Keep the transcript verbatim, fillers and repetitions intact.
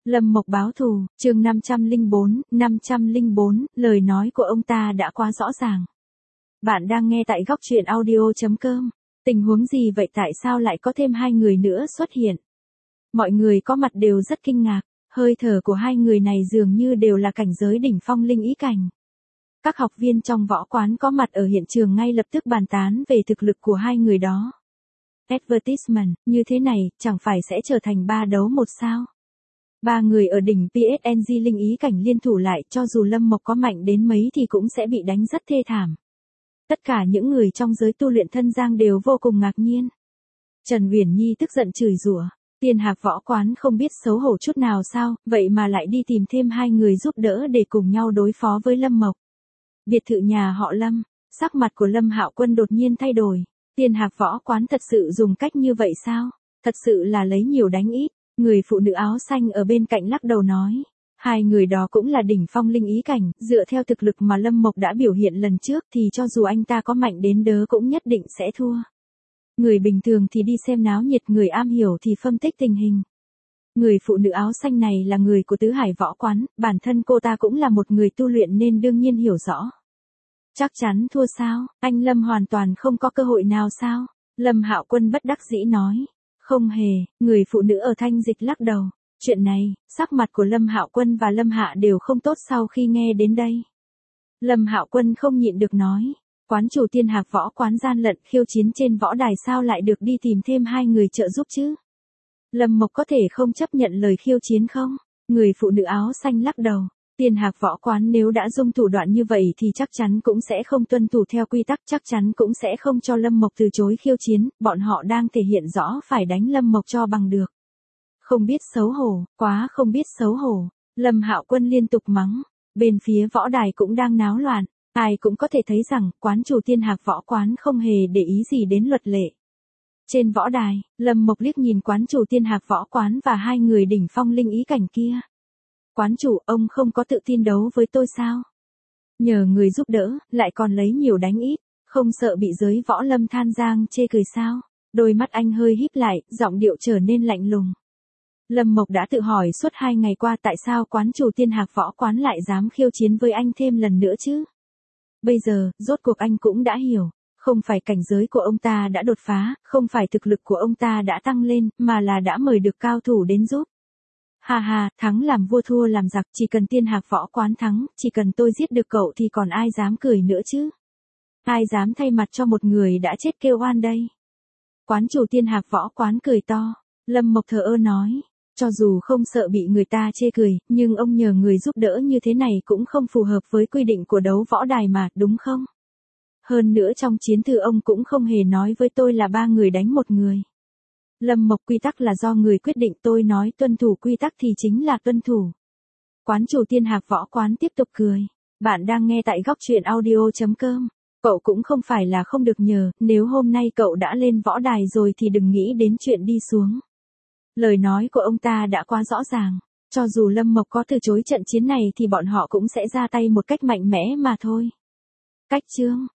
Lâm Mộc báo thù, chương năm trăm lẻ bốn, năm trăm lẻ bốn, lời nói của ông ta đã quá rõ ràng. Bạn đang nghe tại góc truyện audio chấm com. Tình huống gì vậy, tại sao lại có thêm hai người nữa xuất hiện? Mọi người có mặt đều rất kinh ngạc, hơi thở của hai người này dường như đều là cảnh giới đỉnh phong linh ý cảnh. Các học viên trong võ quán có mặt ở hiện trường ngay lập tức bàn tán về thực lực của hai người đó. Advertisement, như thế này, chẳng phải sẽ trở thành ba đấu một sao? Ba người ở đỉnh pê ét en giê linh ý cảnh liên thủ lại, cho dù Lâm Mộc có mạnh đến mấy thì cũng sẽ bị đánh rất thê thảm. Tất cả những người trong giới tu luyện thân giang đều vô cùng ngạc nhiên. Trần Uyển Nhi tức giận chửi rủa, Tiên Hạc võ quán không biết xấu hổ chút nào sao, vậy mà lại đi tìm thêm hai người giúp đỡ để cùng nhau đối phó với Lâm Mộc. Biệt thự nhà họ Lâm, sắc mặt của Lâm Hạo Quân đột nhiên thay đổi. Tiên Hạc võ quán thật sự dùng cách như vậy sao? Thật sự là lấy nhiều đánh ít. Người phụ nữ áo xanh ở bên cạnh lắc đầu nói. Hai người đó cũng là đỉnh phong linh ý cảnh, dựa theo thực lực mà Lâm Mộc đã biểu hiện lần trước thì cho dù anh ta có mạnh đến đớ cũng nhất định sẽ thua. Người bình thường thì đi xem náo nhiệt, người am hiểu thì phân tích tình hình. Người phụ nữ áo xanh này là người của Tứ Hải võ quán, bản thân cô ta cũng là một người tu luyện nên đương nhiên hiểu rõ. Chắc chắn thua sao, anh Lâm hoàn toàn không có cơ hội nào sao? Lâm Hạo Quân bất đắc dĩ nói. Không hề, người phụ nữ ở Thanh Dịch lắc đầu. Chuyện này, sắc mặt của Lâm Hạo Quân và Lâm Hạ đều không tốt sau khi nghe đến đây. Lâm Hạo Quân không nhịn được nói. Quán chủ Tiên Hạc võ quán gian lận khiêu chiến trên võ đài sao lại được đi tìm thêm hai người trợ giúp chứ? Lâm Mộc có thể không chấp nhận lời khiêu chiến không? Người phụ nữ áo xanh lắc đầu. Tiên Hạc võ quán nếu đã dùng thủ đoạn như vậy thì chắc chắn cũng sẽ không tuân thủ theo quy tắc, chắc chắn cũng sẽ không cho Lâm Mộc từ chối khiêu chiến, bọn họ đang thể hiện rõ phải đánh Lâm Mộc cho bằng được. Không biết xấu hổ, quá không biết xấu hổ. Lâm Hạo Quân liên tục mắng, bên phía võ đài cũng đang náo loạn, ai cũng có thể thấy rằng quán chủ Tiên Hạc võ quán không hề để ý gì đến luật lệ. Trên võ đài, Lâm Mộc liếc nhìn quán chủ Tiên Hạc võ quán và hai người đỉnh phong linh ý cảnh kia. Quán chủ, ông không có tự tin đấu với tôi sao? Nhờ người giúp đỡ, lại còn lấy nhiều đánh ít, không sợ bị giới võ lâm than giang chê cười sao? Đôi mắt anh hơi híp lại, giọng điệu trở nên lạnh lùng. Lâm Mộc đã tự hỏi suốt hai ngày qua tại sao quán chủ Tiên Hạc võ quán lại dám khiêu chiến với anh thêm lần nữa chứ? Bây giờ, rốt cuộc anh cũng đã hiểu, không phải cảnh giới của ông ta đã đột phá, không phải thực lực của ông ta đã tăng lên, mà là đã mời được cao thủ đến giúp. Hà hà, thắng làm vua thua làm giặc, chỉ cần Tiên Hạc võ quán thắng, chỉ cần tôi giết được cậu thì còn ai dám cười nữa chứ? Ai dám thay mặt cho một người đã chết kêu oan đây? Quán chủ Tiên Hạc võ quán cười to, Lâm Mộc thờ ơ nói, cho dù không sợ bị người ta chê cười, nhưng ông nhờ người giúp đỡ như thế này cũng không phù hợp với quy định của đấu võ đài mà, đúng không? Hơn nữa trong chiến thư ông cũng không hề nói với tôi là ba người đánh một người. Lâm Mộc, quy tắc là do người quyết định, tôi nói tuân thủ quy tắc thì chính là tuân thủ. Quán chủ Tiên Hạc võ quán tiếp tục cười. Bạn đang nghe tại góc truyện audio chấm com. Cậu cũng không phải là không được nhờ, nếu hôm nay cậu đã lên võ đài rồi thì đừng nghĩ đến chuyện đi xuống. Lời nói của ông ta đã quá rõ ràng. Cho dù Lâm Mộc có từ chối trận chiến này thì bọn họ cũng sẽ ra tay một cách mạnh mẽ mà thôi. Cách chương